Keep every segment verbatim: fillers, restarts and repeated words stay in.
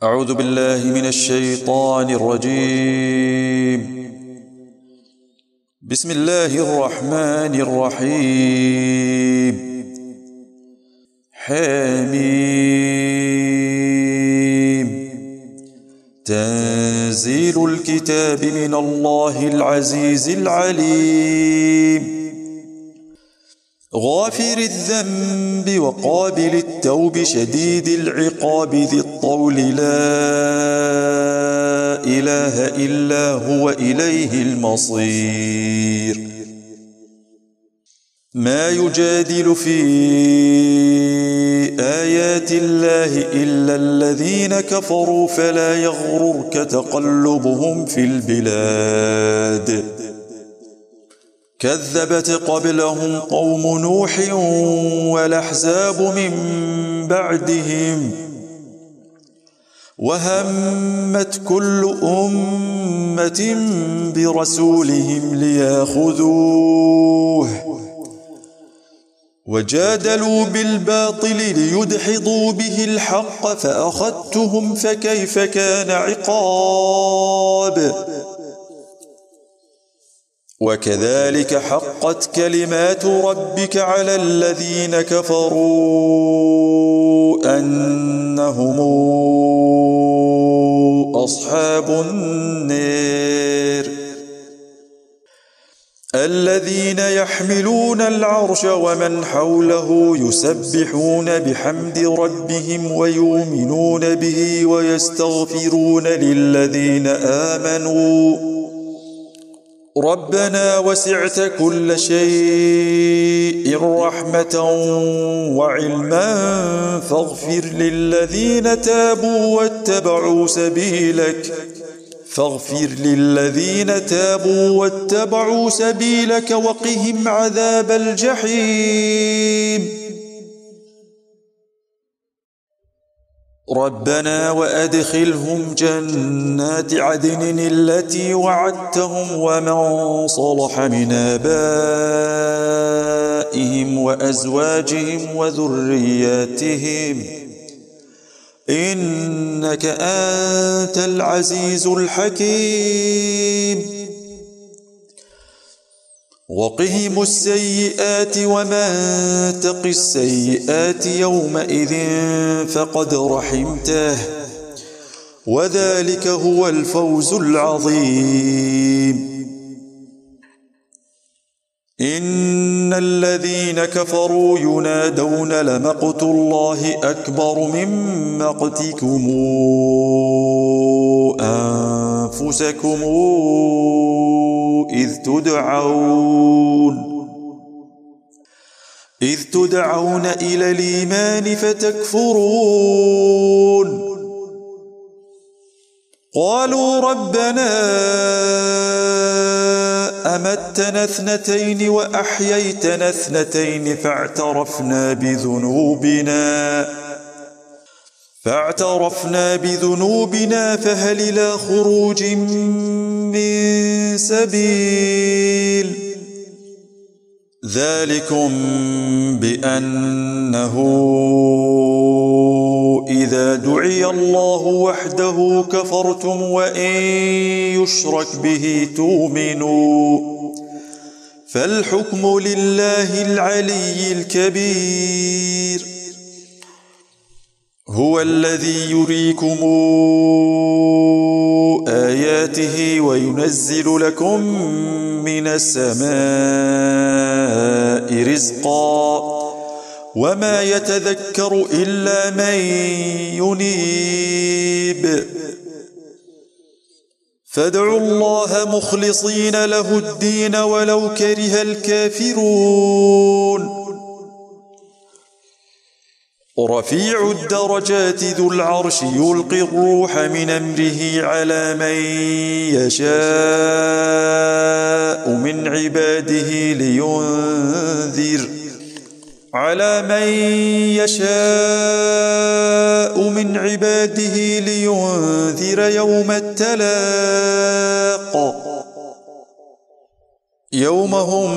أعوذ بالله من الشيطان الرجيم. بسم الله الرحمن الرحيم. حميم. تنزيل الكتاب من الله العزيز العليم. غافر الذنب وقابل التوب شديد العقاب ذي الطول لا إله إلا هو إليه المصير. ما يجادل في آيات الله إلا الذين كفروا فلا يغررك تقلبهم في البلاد. كذبت قبلهم قوم نوح والأحزاب من بعدهم وهمت كل أمة برسولهم ليأخذوه وجادلوا بالباطل ليدحضوا به الحق فأخذتهم فكيف كان عقاب. وكذلك حقت كلمات ربك على الذين كفروا أنهم أصحاب النار. الذين يحملون العرش ومن حوله يسبحون بحمد ربهم ويؤمنون به ويستغفرون للذين آمنوا ربنا وسعت كل شيء رحمة وعلما فاغفر للذين تابوا واتبعوا سبيلك فاغفر للذين تابوا واتبعوا سبيلك وقهم عذاب الجحيم. ربنا وأدخلهم جنات عدن التي وعدتهم ومن صلح من آبائهم وأزواجهم وذرياتهم إنك أنت العزيز الحكيم. وقهم السيئات ومن تق السيئات يومئذ فقد رحمته وذلك هو الفوز العظيم. إن الذين كفروا ينادون لمقت الله أكبر من مقتكم أنفسكم إذ تدعون إذ تدعون إلى الإيمان فتكفرون. قالوا ربنا أمتنا اثنتين وأحييتنا اثنتين فاعترفنا بذنوبنا فاعترفنا بذنوبنا فهل إلى خروج من سبيل. ذلكم بأنه إذا دعي الله وحده كفرتم وإن يشرك به تؤمنوا فالحكم لله العلي الكبير. هو الذي يريكم آياته وينزل لكم من السماء رزقا وما يتذكر إلا من ينيب. فادعوا الله مخلصين له الدين ولو كره الكافرون. رفيع الدرجات ذو العرش يلقي الروح من أمره على من يشاء من عباده لينذر على من يشاء من عباده لينذر يوم التلاق يوم هم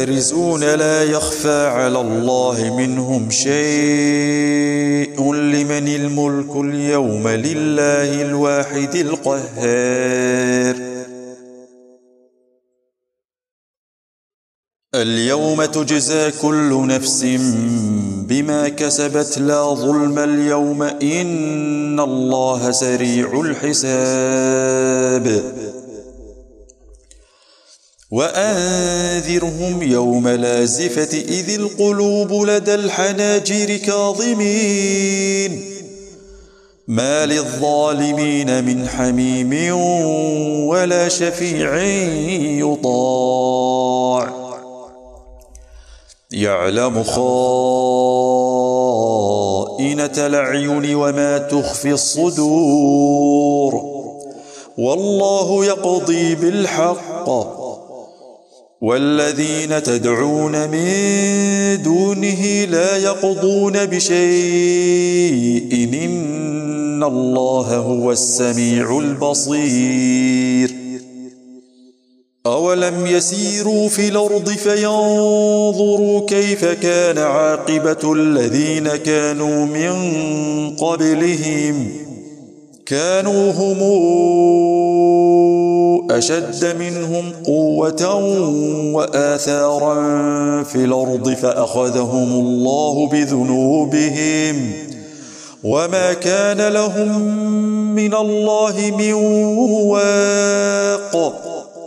بارزون لا يخفى على الله منهم شيء لمن لمن الملك اليوم لله الواحد القهار. اليوم تجزى كل نفس بما كسبت لا ظلم اليوم إن الله سريع الحساب. وأنذرهم يوم لازفة إذ القلوب لدى الحناجر كاظمين ما للظالمين من حميم ولا شفيع يطاع يعلم خائنة الأعين وما تخفي الصدور والله يقضي بالحق والذين تدعون من دونه لا يقضون بشيء إن الله هو السميع البصير. أولم يسيروا في الأرض فينظروا كيف كان عاقبة الذين كانوا من قبلهم كانوا هم أشد منهم قوة وآثارا في الأرض فأخذهم الله بذنوبهم وما كان لهم من الله من واق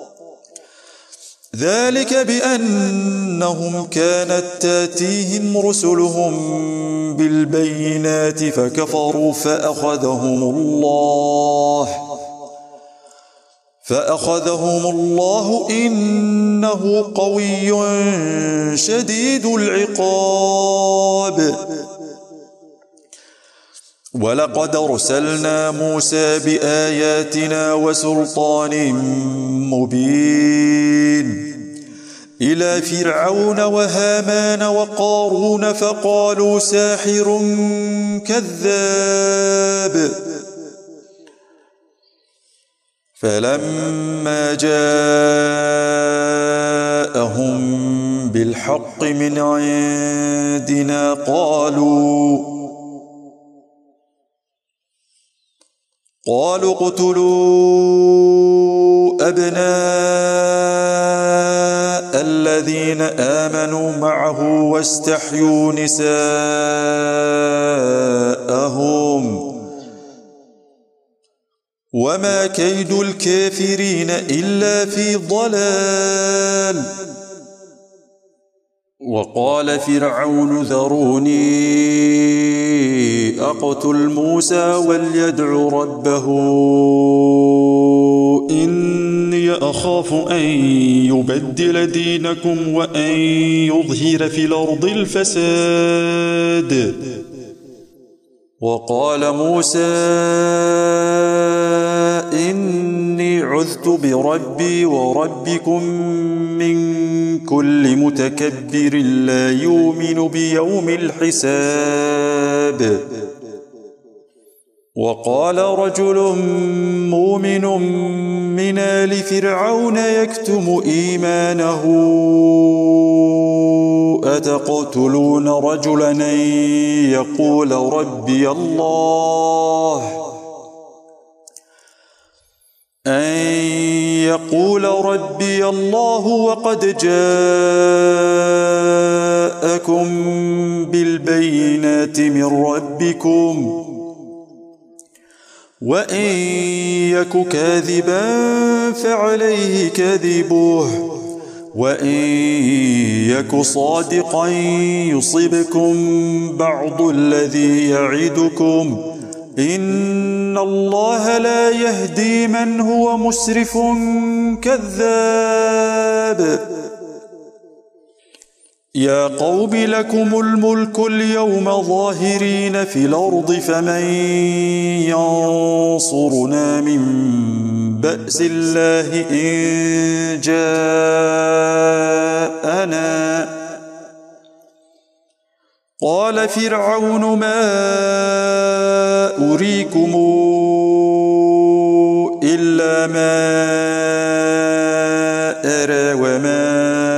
ذلك بأنهم كانت تاتيهم رسلهم بالبينات فكفروا فأخذهم الله فأخذهم الله إنه قوي شديد العقاب. ولقد أرسلنا موسى بآياتنا وسلطان مبين إلى فرعون وهامان وقارون فقالوا ساحر كذاب فلما جاءهم بالحق من عندنا قالوا قالوا اقتلوا أبناء الذين آمنوا معه واستحيوا نساءهم وما كيد الكافرين إلا في ضلال. وقال فرعون ذروني أقتل موسى وليدع ربه إني أخاف أن يبدل دينكم وأن يظهر في الأرض الفساد. وقال موسى إني عذت بربي وربكم من كل متكبر لا يؤمن بيوم الحساب. وقال رجل مؤمن من آل فرعون يكتم إيمانه أتقتلون رجلا أن يقول ربي الله أن يقول ربي الله وقد جاءكم بالبينات من ربكم وإن يك كاذبا فعليه كذبه وإن يك صادقا يصبكم بعض الذي يعدكم إن الله لا يهدي من هو مسرف كذاب. يا قوم لكم الملك اليوم ظاهرين في الأرض فمن ينصرنا من بأس الله إن جاءنا. قال فرعون ما أريكم إلا ما أرى وما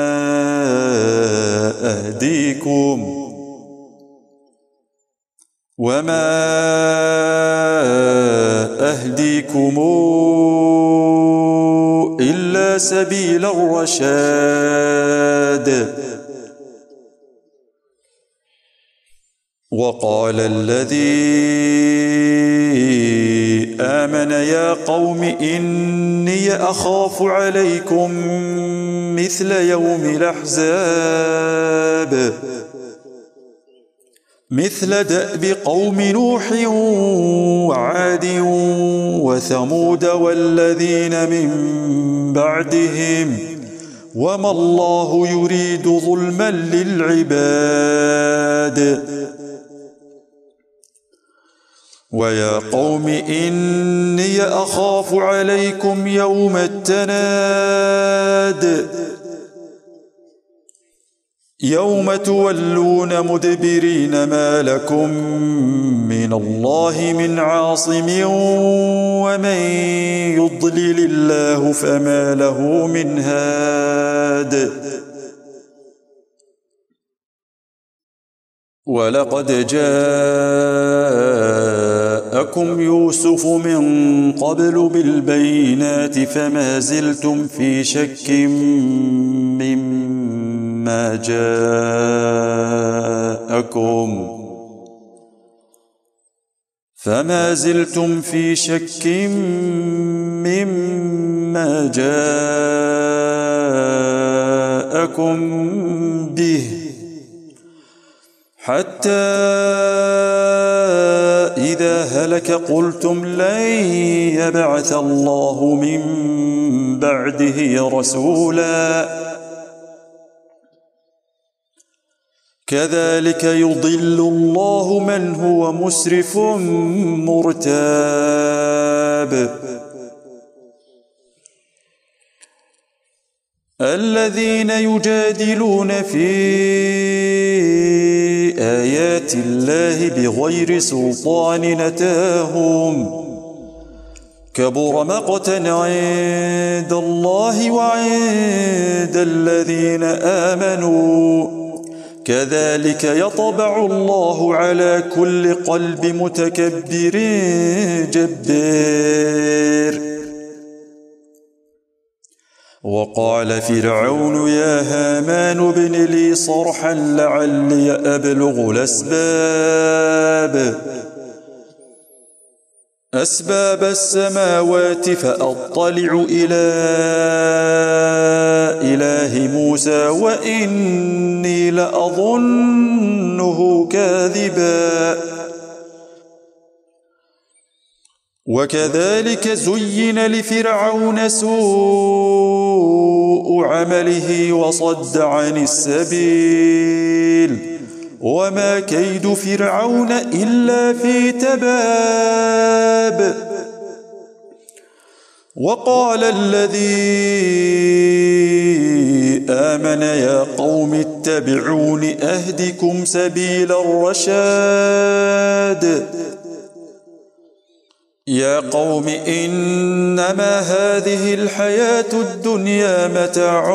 أهديكم وما أهديكم إلا سبيل الرشاد. وقال الذي آمن يا قوم إني أخاف عليكم مثل يوم الأحزاب مثل دأب قوم نوح وعاد وثمود والذين من بعدهم وما الله يريد ظلما للعباد. ويا قوم إني أخاف عليكم يوم التناد يوم تولون مدبرين ما لكم من الله من عاصم ومن يضلل الله فما له من هاد. ولقد جاءكم يوسف من قبل بالبينات فما زلتم في شك مما جاءكم فما زلتم في شك مما جاءكم به حتى إذا هلك قلتم لن يبعث الله من بعده رسولا كذلك يضل الله من هو مسرف مرتاب. الذين يجادلون في آيات الله بغير سلطان نتاهم كبر مقتا عند الله وعند الذين آمنوا كذلك يطبع الله على كل قلب متكبر جبار. وقال فرعون يا هامان ابن لي صرحا لعلي أبلغ الأسباب أسباب السماوات فأطلع إلى إله موسى وإني لأظنه كاذبا. وكذلك زين لفرعون سوء عمله وصد عن السبيل وما كيد فرعون إلا في تباب. وقال الذي آمن يا قوم اتبعون أهدكم سبيل الرشاد. يا قوم إنما هذه الحياة الدنيا متاع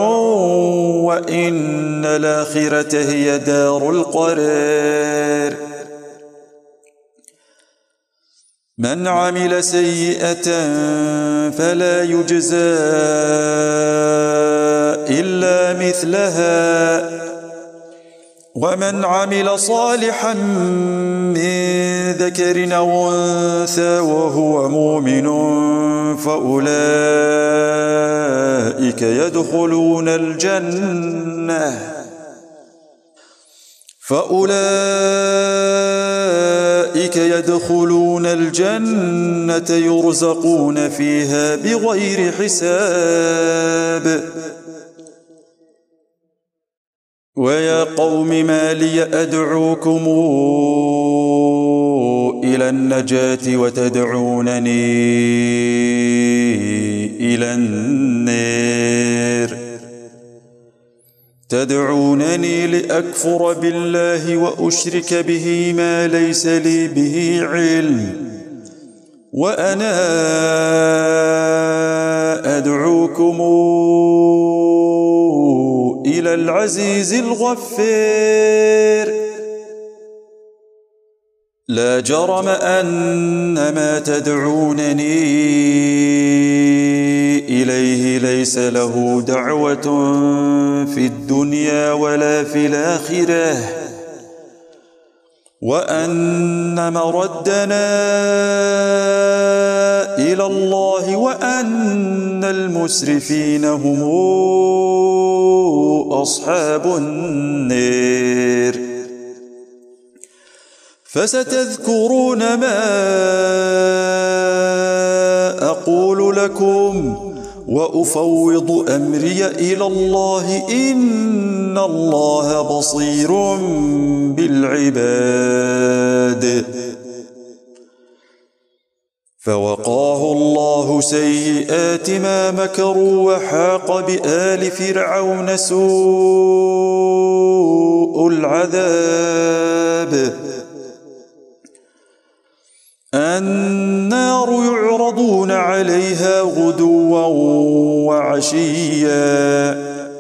وإن الآخرة هي دار القرار. من عمل سيئة فلا يجزى إلا مثلها ومن عمل صالحا من ذكر أو أنثى وهو مؤمن فأولئك يدخلون الجنة فأولئك يدخلون الجنة يرزقون فيها بغير حساب. ويا قوم ما لي أدعوكم إلى النجاة وتدعونني إلى النار تدعونني لأكفر بالله وأشرك به ما ليس لي به علم وأنا أدعوكم إلى العزيز الغفار. لا جرم أن ما تدعونني إليه ليس له دعوة في الدنيا ولا في الآخرة، وأن مردنا إلى الله، وأن المسرفين هم أصحاب النار. فستذكرون ما أقول لكم وأفوض أمري إلى الله، إن الله بصير بالعباد. فوقاه الله سيئات ما مكروا، وحاق بآل فرعون سوء العذاب. النار يعرضون عليها غدوا وعشيا،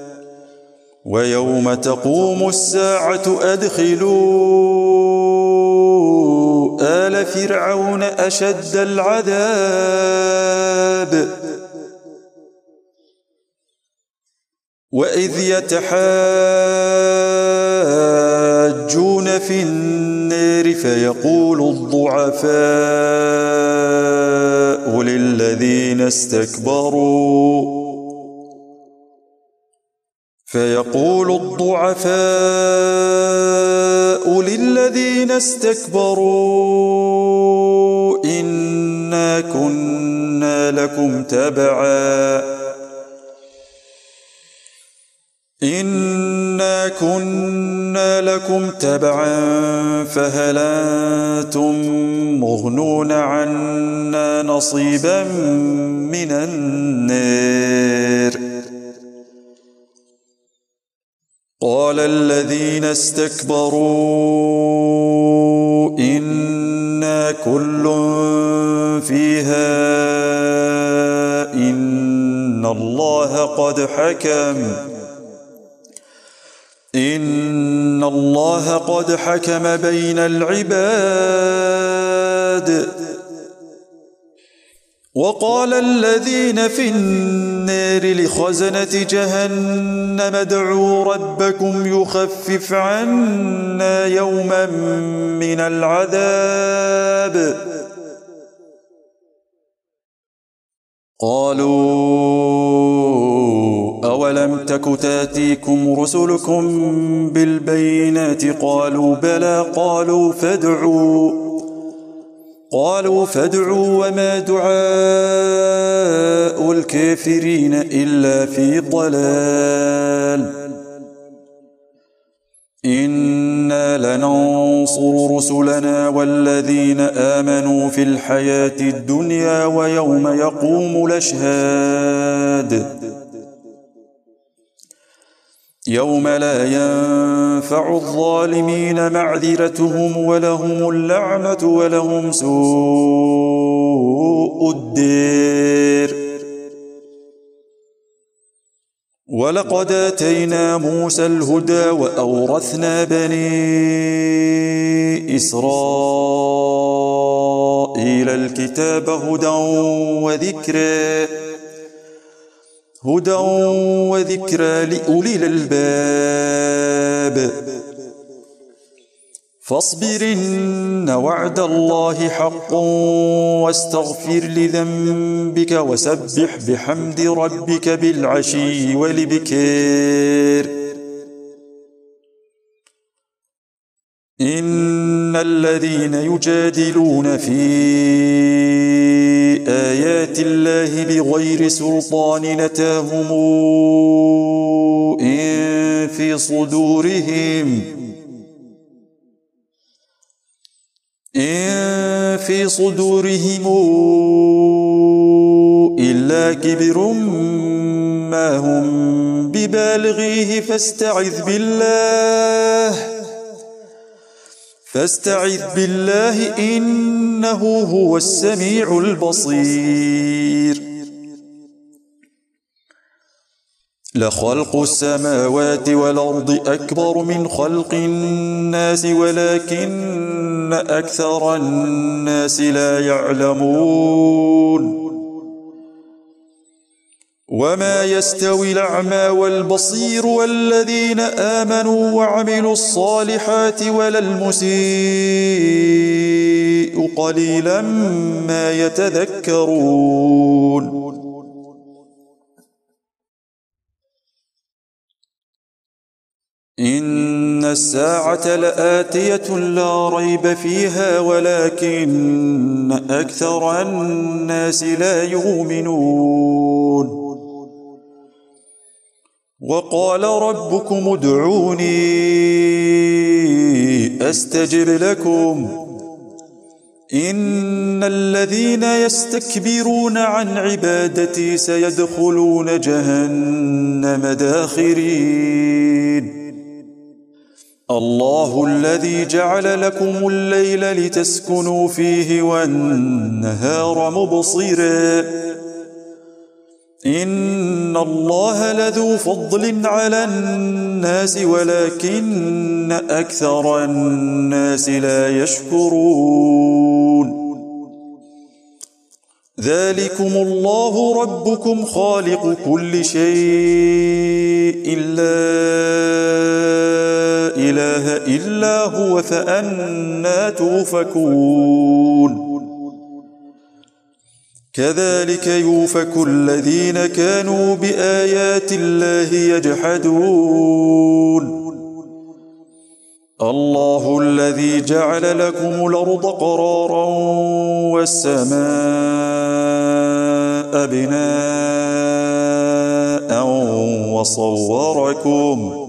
ويوم تقوم الساعة أدخلوا آل فرعون أشد العذاب. وإذ يتحاجون في النار فيقول الضعفاء للذين استكبروا فيقول الضعفاء للذين استكبروا إنا كنا لكم تبعا إنا كنا لكم تبعا فهل أنتم مغنون عنا نصيبا من النار. قال الذين استكبروا إنا كل فيها إن الله قد حكم إن الله قد حكم بين العباد. وقال الذين في النار لخزنة جهنم ادعوا ربكم يخفف عنا يوما من العذاب. قالوا أولم تك تاتيكم رسلكم بالبينات قالوا بلى قالوا فادعوا قالوا فادعوا وما دعاء الكافرين إلا في ضلال. إنا لننصر رسلنا والذين آمنوا في الحياة الدنيا ويوم يقوم الأشهاد. يوم لا ينفع الظالمين معذرتهم ولهم اللعنة ولهم سوء الدير. ولقد آتينا موسى الهدى وأورثنا بني إسرائيل الكتاب هدى وذكرى هدى وذكرى لأولي الألباب. فاصبرن وعد الله حق واستغفر لذنبك وسبح بحمد ربك بالعشي والإبكار. إن الذين يجادلون في آيات الله بغير سلطان نتاهم إن في صدورهم إن في صدورهم إلا كبر ما هم ببالغيه فاستعذ بالله فاستعذ بالله إنه هو السميع البصير. لخلق السماوات والأرض أكبر من خلق الناس ولكن أكثر الناس لا يعلمون وما يستوي الأعمى والبصير والذين آمنوا وعملوا الصالحات ولا المسيء قليلا ما يتذكرون إن الساعة لآتية لا ريب فيها ولكن أكثر الناس لا يؤمنون وقال ربكم ادعوني أستجب لكم إن الذين يستكبرون عن عبادتي سيدخلون جهنم داخرين الله الذي جعل لكم الليل لتسكنوا فيه والنهار مبصرا إن الله لذو فضل على الناس ولكن أكثر الناس لا يشكرون ذلكم الله ربكم خالق كل شيء لا إله إلا هو فأنى توفكون كذلك يؤفك الذين كانوا بآيات الله يجحدون الله الذي جعل لكم الأرض قرارا والسماء بناء وصوركم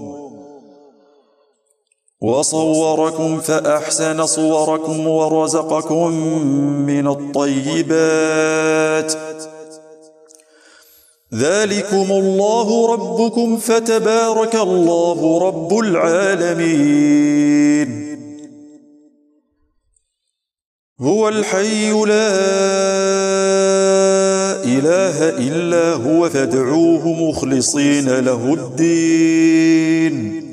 وصوركم فأحسن صوركم ورزقكم من الطيبات ذلكم الله ربكم فتبارك الله رب العالمين هو الحي لا إله إلا هو فادعوه مخلصين له الدين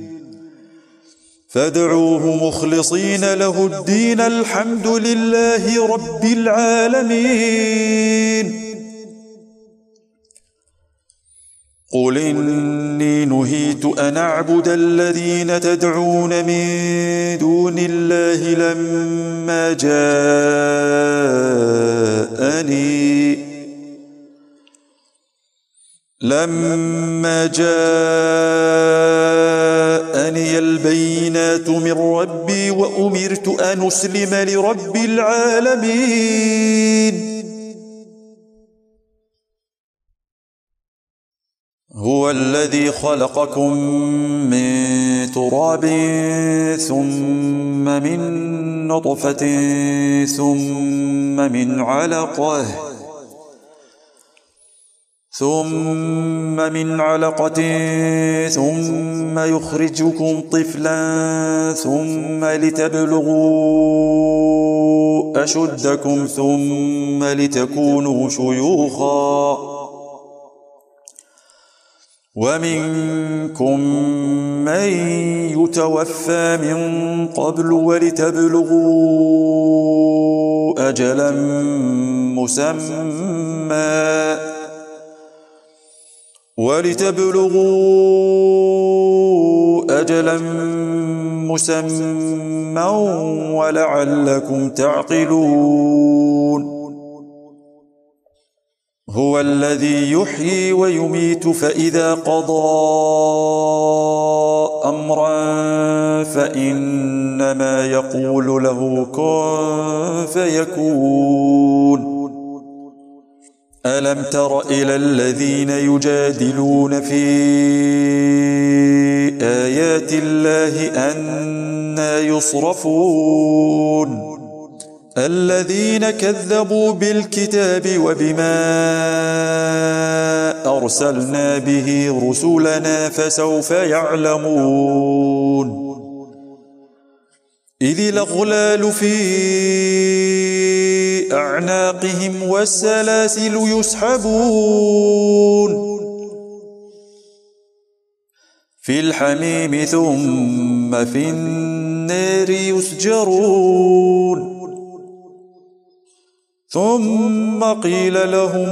فادعوه مخلصين له الدين الحمد لله رب العالمين قل إني نهيت أن أعبد الذين تدعون من دون الله لما جاءني لما جاءني البينات من ربي وأمرت أن أسلم لرب العالمين هو الذي خلقكم من تراب ثم من نطفة ثم من علقة ثم من علقة ثم يخرجكم طفلا ثم لتبلغوا أشدكم ثم لتكونوا شيوخا ومنكم من يتوفى من قبل ولتبلغوا أجلا مسمى ولتبلغوا أجلا مسمى ولعلكم تعقلون هو الذي يحيي ويميت فإذا قضى أمرا فإنما يقول له كن فيكون ألم تر إلى الذين يجادلون في آيات الله أنى يصرفون الذين كذبوا بالكتاب وبما أرسلنا به رسلنا فسوف يعلمون إذ الأغلال في أعناقهم والسلاسل يسحبون في الحميم ثم في النار النار يسجرون ثم قيل لهم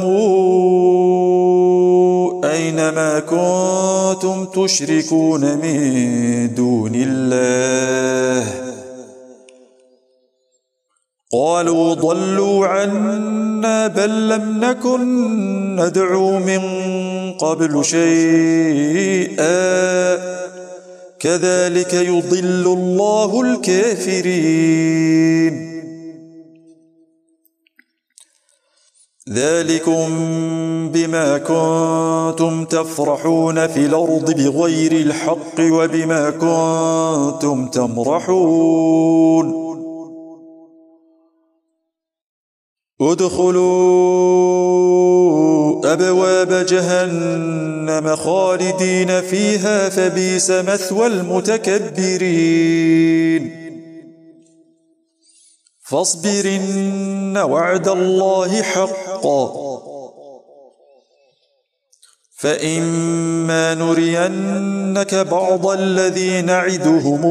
أين ما كنتم تشركون من دون الله قالوا ضلوا عنا بل لم نكن ندعو من قبل شيئا كذلك يضل الله الكافرين ذلكم بما كنتم تفرحون في الأرض بغير الحق وبما كنتم تمرحون ادخلوا أبواب جهنم خالدين فيها فبئس مثوى المتكبرين فاصبر إن وعد الله حق فإما نرينك بعض الذي نعدهم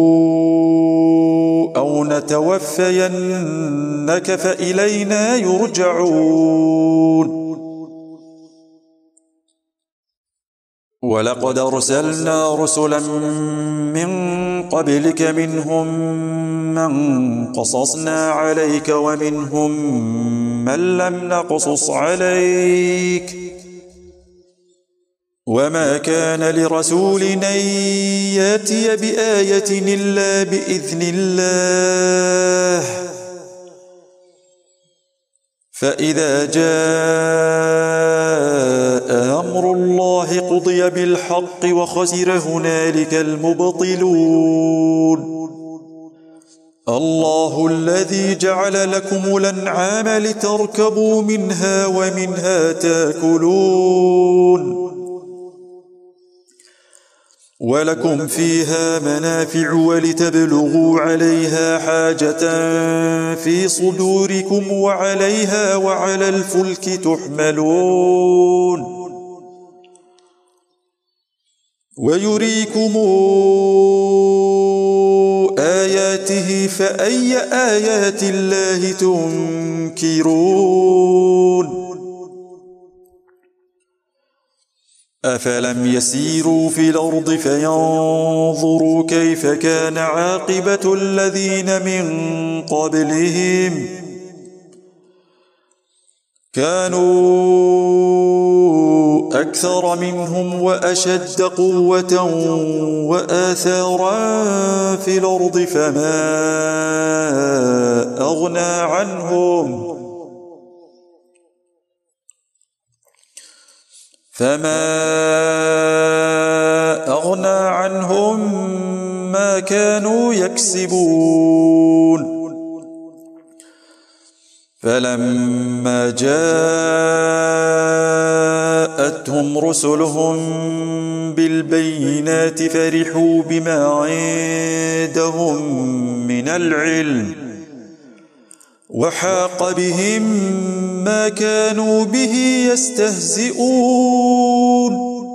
أو نتوفينك فإلينا يرجعون ولقد أرسلنا رسلا من قبلك منهم من قصصنا عليك ومنهم من لم نقصص عليك وما كان لرسول أن يأتي بآية إلا بإذن الله فإذا جاء أمر الله قضي بالحق وخسر هنالك المبطلون الله الذي جعل لكم الأنعام لتركبوا منها ومنها تأكلون ولكم فيها منافع ولتبلغوا عليها حاجة في صدوركم وعليها وعلى الفلك تحملون ويريكم آياته فأي آيات الله تنكرون أفلم يسيروا في الأرض فينظروا كيف كان عاقبة الذين من قبلهم كانوا أكثر منهم وأشد قوة وآثارا في الأرض فما أغنى عنهم فما أغنى عنهم ما كانوا يكسبون فلما جاءتهم رسلهم بالبينات فرحوا بما عندهم من العلم وحاق بهم ما كانوا به يستهزئون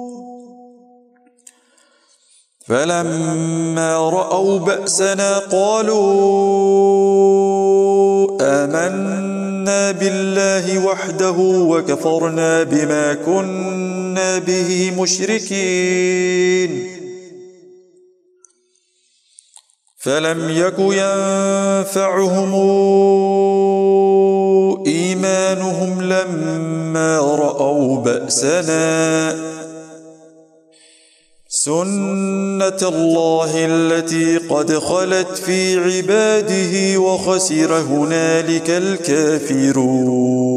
فلما رأوا بأسنا قالوا آمنا بالله وحده وكفرنا بما كنا به مشركين فلم يك ينفعهم إيمانهم لما رأوا بأسنا سنة الله التي قد خلت في عباده وخسر هنالك الكافرون